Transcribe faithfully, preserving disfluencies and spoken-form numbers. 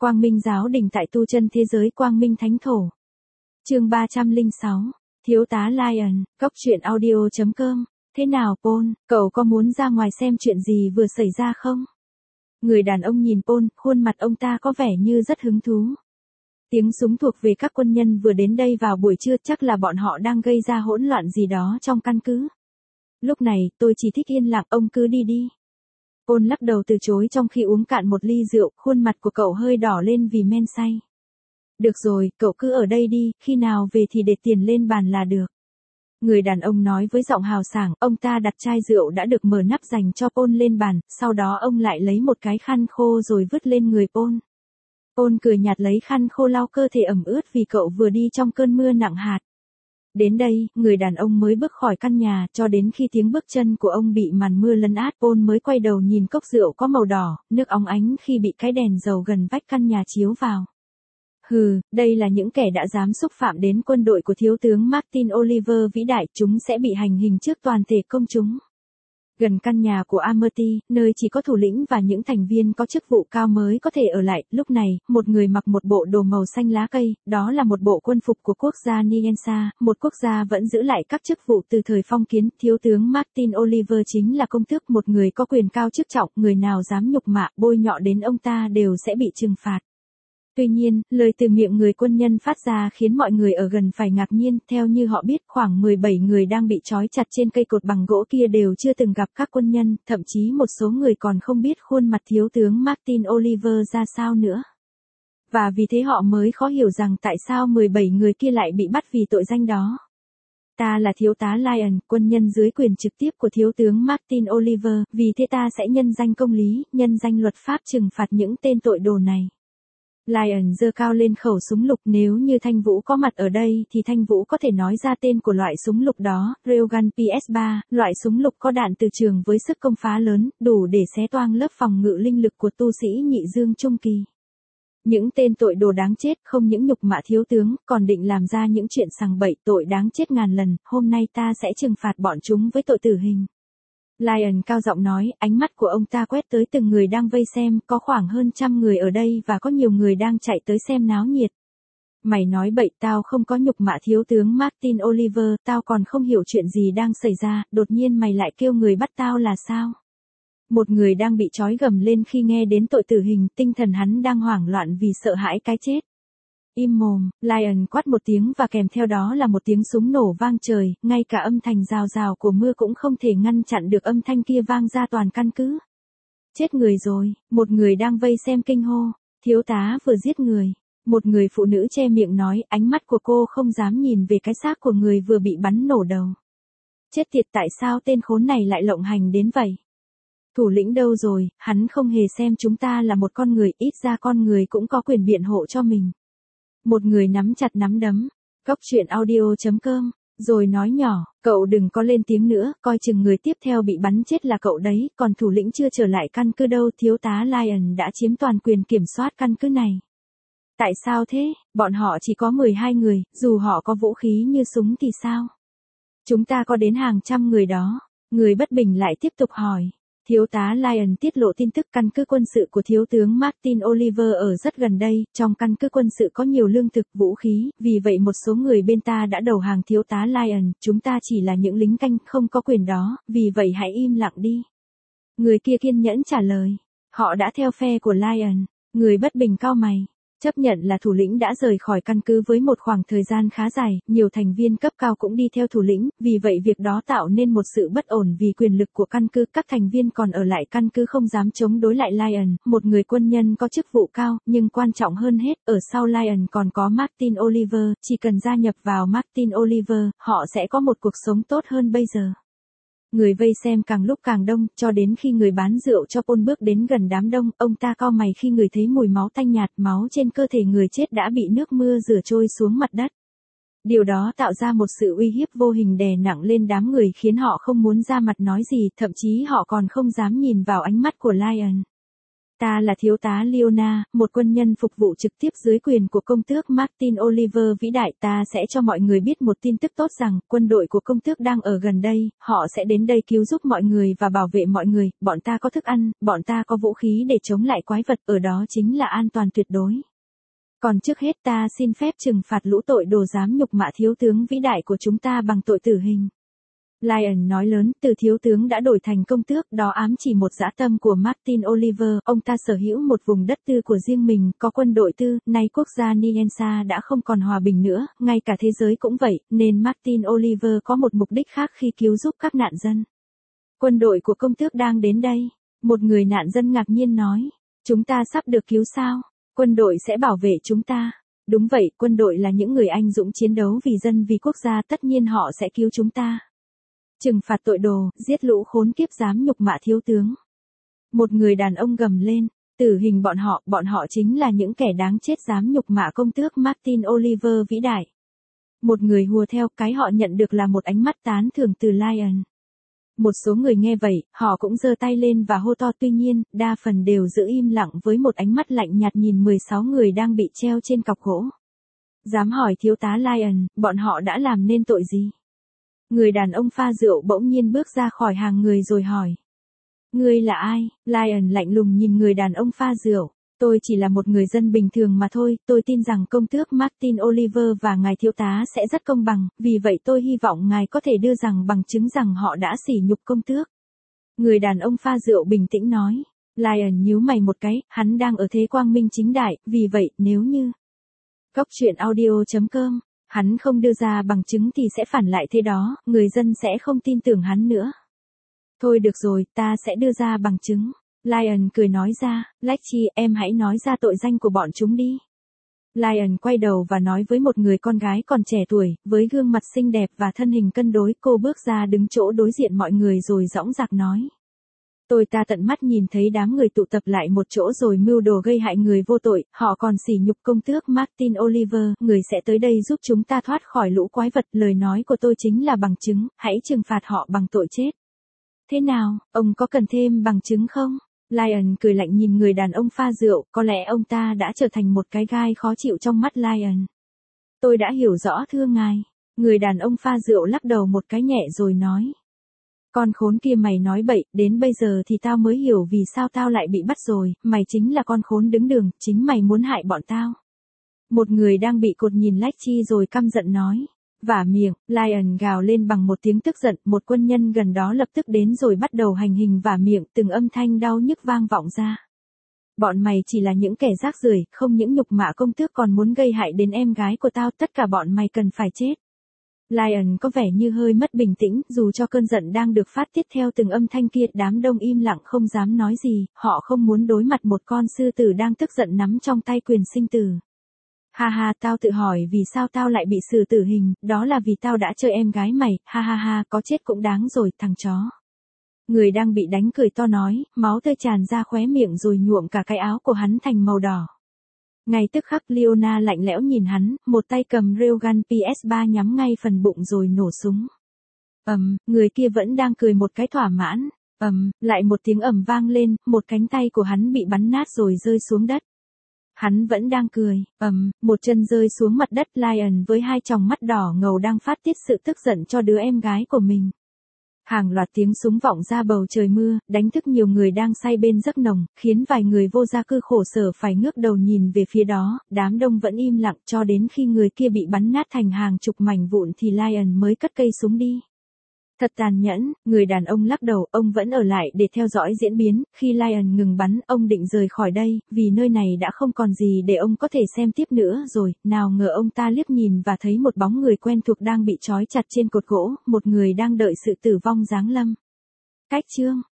Quang Minh giáo đình tại tu chân thế giới Quang Minh Thánh Thổ. Chương ba trăm lẻ sáu, Thiếu tá Lion, Cốc truyện audio chấm com. Thế nào Paul, cậu có muốn ra ngoài xem chuyện gì vừa xảy ra không? Người đàn ông nhìn Paul, khuôn mặt ông ta có vẻ như rất hứng thú. Tiếng súng thuộc về các quân nhân vừa đến đây vào buổi trưa, chắc là bọn họ đang gây ra hỗn loạn gì đó trong căn cứ. Lúc này, tôi chỉ thích yên lặng, ông cứ đi đi. Paul lắc đầu từ chối trong khi uống cạn một ly rượu, khuôn mặt của cậu hơi đỏ lên vì men say. Được rồi, cậu cứ ở đây đi, khi nào về thì để tiền lên bàn là được. Người đàn ông nói với giọng hào sảng, ông ta đặt chai rượu đã được mở nắp dành cho Paul lên bàn, sau đó ông lại lấy một cái khăn khô rồi vứt lên người Paul. Paul cười nhạt lấy khăn khô lau cơ thể ẩm ướt vì cậu vừa đi trong cơn mưa nặng hạt. Đến đây, người đàn ông mới bước khỏi căn nhà, cho đến khi tiếng bước chân của ông bị màn mưa lấn át, Paul mới quay đầu nhìn cốc rượu có màu đỏ, nước óng ánh khi bị cái đèn dầu gần vách căn nhà chiếu vào. Hừ, đây là những kẻ đã dám xúc phạm đến quân đội của thiếu tướng Martin Oliver vĩ đại, chúng sẽ bị hành hình trước toàn thể công chúng. Gần căn nhà của Amerty, nơi chỉ có thủ lĩnh và những thành viên có chức vụ cao mới có thể ở lại, lúc này, một người mặc một bộ đồ màu xanh lá cây, đó là một bộ quân phục của quốc gia Niensa, một quốc gia vẫn giữ lại các chức vụ từ thời phong kiến. Thiếu tướng Martin Oliver chính là công tước, một người có quyền cao chức trọng, người nào dám nhục mạ, bôi nhọ đến ông ta đều sẽ bị trừng phạt. Tuy nhiên, lời từ miệng người quân nhân phát ra khiến mọi người ở gần phải ngạc nhiên, theo như họ biết khoảng mười bảy người đang bị trói chặt trên cây cột bằng gỗ kia đều chưa từng gặp các quân nhân, thậm chí một số người còn không biết khuôn mặt thiếu tướng Martin Oliver ra sao nữa. Và vì thế họ mới khó hiểu rằng tại sao mười bảy người kia lại bị bắt vì tội danh đó. Ta là thiếu tá Lion, quân nhân dưới quyền trực tiếp của thiếu tướng Martin Oliver, vì thế ta sẽ nhân danh công lý, nhân danh luật pháp trừng phạt những tên tội đồ này. Lion giơ cao lên khẩu súng lục, nếu như Thanh Vũ có mặt ở đây thì Thanh Vũ có thể nói ra tên của loại súng lục đó, Railgun pê ét ba, loại súng lục có đạn từ trường với sức công phá lớn, đủ để xé toang lớp phòng ngự linh lực của tu sĩ nhị dương trung kỳ. Những tên tội đồ đáng chết không những nhục mạ thiếu tướng, còn định làm ra những chuyện sằng bậy, tội đáng chết ngàn lần, hôm nay ta sẽ trừng phạt bọn chúng với tội tử hình. Lion cao giọng nói, ánh mắt của ông ta quét tới từng người đang vây xem, có khoảng hơn trăm người ở đây và có nhiều người đang chạy tới xem náo nhiệt. Mày nói bậy, tao không có nhục mạ thiếu tướng Martin Oliver, tao còn không hiểu chuyện gì đang xảy ra, đột nhiên mày lại kêu người bắt tao là sao? Một người đang bị trói gầm lên khi nghe đến tội tử hình, tinh thần hắn đang hoảng loạn vì sợ hãi cái chết. Im mồm, Lion quát một tiếng và kèm theo đó là một tiếng súng nổ vang trời, ngay cả âm thanh rào rào của mưa cũng không thể ngăn chặn được âm thanh kia vang ra toàn căn cứ. Chết người rồi, một người đang vây xem kinh hô, thiếu tá vừa giết người. Một người phụ nữ che miệng nói, ánh mắt của cô không dám nhìn về cái xác của người vừa bị bắn nổ đầu. Chết tiệt, tại sao tên khốn này lại lộng hành đến vậy? Thủ lĩnh đâu rồi, hắn không hề xem chúng ta là một con người, ít ra con người cũng có quyền biện hộ cho mình. Một người nắm chặt nắm đấm, Cốc truyện audio chấm com, rồi nói nhỏ, cậu đừng có lên tiếng nữa, coi chừng người tiếp theo bị bắn chết là cậu đấy, còn thủ lĩnh chưa trở lại căn cứ đâu. Thiếu tá Lion đã chiếm toàn quyền kiểm soát căn cứ này. Tại sao thế, bọn họ chỉ có mười hai người, dù họ có vũ khí như súng thì sao? Chúng ta có đến hàng trăm người đó. Người bất bình lại tiếp tục hỏi. Thiếu tá Lion tiết lộ tin tức căn cứ quân sự của thiếu tướng Martin Oliver ở rất gần đây, trong căn cứ quân sự có nhiều lương thực, vũ khí, vì vậy một số người bên ta đã đầu hàng thiếu tá Lion, chúng ta chỉ là những lính canh, không có quyền đó, vì vậy hãy im lặng đi. Người kia kiên nhẫn trả lời, họ đã theo phe của Lion. Người bất bình cau mày. Chấp nhận là thủ lĩnh đã rời khỏi căn cứ với một khoảng thời gian khá dài, nhiều thành viên cấp cao cũng đi theo thủ lĩnh, vì vậy việc đó tạo nên một sự bất ổn vì quyền lực của căn cứ. Các thành viên còn ở lại căn cứ không dám chống đối lại Lion, một người quân nhân có chức vụ cao, nhưng quan trọng hơn hết, ở sau Lion còn có Martin Oliver, chỉ cần gia nhập vào Martin Oliver, họ sẽ có một cuộc sống tốt hơn bây giờ. Người vây xem càng lúc càng đông, cho đến khi người bán rượu cho Paul bước đến gần đám đông, ông ta cau mày khi người thấy mùi máu tanh nhạt, máu trên cơ thể người chết đã bị nước mưa rửa trôi xuống mặt đất. Điều đó tạo ra một sự uy hiếp vô hình đè nặng lên đám người khiến họ không muốn ra mặt nói gì, thậm chí họ còn không dám nhìn vào ánh mắt của Lion. Ta là thiếu tá Leona, một quân nhân phục vụ trực tiếp dưới quyền của công tước Martin Oliver vĩ đại. Ta sẽ cho mọi người biết một tin tức tốt rằng, quân đội của công tước đang ở gần đây, họ sẽ đến đây cứu giúp mọi người và bảo vệ mọi người, bọn ta có thức ăn, bọn ta có vũ khí để chống lại quái vật, ở đó chính là an toàn tuyệt đối. Còn trước hết ta xin phép trừng phạt lũ tội đồ dám nhục mạ thiếu tướng vĩ đại của chúng ta bằng tội tử hình. Lyon nói lớn, từ thiếu tướng đã đổi thành công tước, đó ám chỉ một dã tâm của Martin Oliver, ông ta sở hữu một vùng đất tư của riêng mình, có quân đội tư, nay quốc gia Niensa đã không còn hòa bình nữa, ngay cả thế giới cũng vậy, nên Martin Oliver có một mục đích khác khi cứu giúp các nạn dân. Quân đội của công tước đang đến đây. Một người nạn dân ngạc nhiên nói, chúng ta sắp được cứu sao? Quân đội sẽ bảo vệ chúng ta. Đúng vậy, quân đội là những người anh dũng chiến đấu vì dân vì quốc gia, tất nhiên họ sẽ cứu chúng ta. Trừng phạt tội đồ, giết lũ khốn kiếp dám nhục mạ thiếu tướng. Một người đàn ông gầm lên, tử hình bọn họ, bọn họ chính là những kẻ đáng chết dám nhục mạ công tước Martin Oliver vĩ đại. Một người hùa theo, cái họ nhận được là một ánh mắt tán thưởng từ Lyon. Một số người nghe vậy, họ cũng giơ tay lên và hô to, tuy nhiên, đa phần đều giữ im lặng với một ánh mắt lạnh nhạt nhìn mười sáu người đang bị treo trên cọc gỗ. Dám hỏi thiếu tá Lyon, bọn họ đã làm nên tội gì? Người đàn ông pha rượu bỗng nhiên bước ra khỏi hàng người rồi hỏi. Ngươi là ai? Lyon lạnh lùng nhìn người đàn ông pha rượu. Tôi chỉ là một người dân bình thường mà thôi, tôi tin rằng công tước Martin Oliver và ngài thiếu tá sẽ rất công bằng, vì vậy tôi hy vọng ngài có thể đưa rằng bằng chứng rằng họ đã sỉ nhục công tước. Người đàn ông pha rượu bình tĩnh nói. Lyon nhíu mày một cái, hắn đang ở thế quang minh chính đại, vì vậy, nếu như... Góc truyện audio chấm com, hắn không đưa ra bằng chứng thì sẽ phản lại thế đó, người dân sẽ không tin tưởng hắn nữa. Thôi được rồi, ta sẽ đưa ra bằng chứng. Lyon cười nói ra, Lexi, em hãy nói ra tội danh của bọn chúng đi. Lyon quay đầu và nói với một người con gái còn trẻ tuổi, với gương mặt xinh đẹp và thân hình cân đối, cô bước ra đứng chỗ đối diện mọi người rồi dõng dạc nói. Tôi ta tận mắt nhìn thấy đám người tụ tập lại một chỗ rồi mưu đồ gây hại người vô tội, họ còn sỉ nhục công tước Martin Oliver, người sẽ tới đây giúp chúng ta thoát khỏi lũ quái vật, lời nói của tôi chính là bằng chứng, hãy trừng phạt họ bằng tội chết. Thế nào, ông có cần thêm bằng chứng không? Lyon cười lạnh nhìn người đàn ông pha rượu, có lẽ ông ta đã trở thành một cái gai khó chịu trong mắt Lyon. Tôi đã hiểu rõ thưa ngài. Người đàn ông pha rượu lắc đầu một cái nhẹ rồi nói. Con khốn kia mày nói bậy, đến bây giờ thì tao mới hiểu vì sao tao lại bị bắt rồi, mày chính là con khốn đứng đường, chính mày muốn hại bọn tao. Một người đang bị cột nhìn Lexi rồi căm giận nói. Vả miệng, Lyon gào lên bằng một tiếng tức giận, một quân nhân gần đó lập tức đến rồi bắt đầu hành hình vả miệng, từng âm thanh đau nhức vang vọng ra. Bọn mày chỉ là những kẻ rác rưởi, không những nhục mạ công tước còn muốn gây hại đến em gái của tao, tất cả bọn mày cần phải chết. Lyon có vẻ như hơi mất bình tĩnh, dù cho cơn giận đang được phát tiết theo từng âm thanh kia, đám đông im lặng không dám nói gì, họ không muốn đối mặt một con sư tử đang tức giận nắm trong tay quyền sinh tử. Ha ha, tao tự hỏi vì sao tao lại bị xử tử hình, đó là vì tao đã chơi em gái mày, ha ha ha, có chết cũng đáng rồi, thằng chó. Người đang bị đánh cười to nói, máu tươi tràn ra khóe miệng rồi nhuộm cả cái áo của hắn thành màu đỏ. Ngay tức khắc Leona lạnh lẽo nhìn hắn, một tay cầm railgun P S ba nhắm ngay phần bụng rồi nổ súng. Ầm, um, người kia vẫn đang cười một cái thỏa mãn, ầm, um, lại một tiếng ầm vang lên, một cánh tay của hắn bị bắn nát rồi rơi xuống đất. Hắn vẫn đang cười, ầm, um, một chân rơi xuống mặt đất. Lyon với hai tròng mắt đỏ ngầu đang phát tiết sự tức giận cho đứa em gái của mình. Hàng loạt tiếng súng vọng ra bầu trời mưa, đánh thức nhiều người đang say bên giấc nồng, khiến vài người vô gia cư khổ sở phải ngước đầu nhìn về phía đó, đám đông vẫn im lặng cho đến khi người kia bị bắn nát thành hàng chục mảnh vụn thì Lyon mới cất cây súng đi. Thật tàn nhẫn, người đàn ông lắc đầu, ông vẫn ở lại để theo dõi diễn biến, khi Lyon ngừng bắn, ông định rời khỏi đây, vì nơi này đã không còn gì để ông có thể xem tiếp nữa rồi, nào ngờ ông ta liếc nhìn và thấy một bóng người quen thuộc đang bị trói chặt trên cột gỗ, một người đang đợi sự tử vong giáng lâm. Cách chương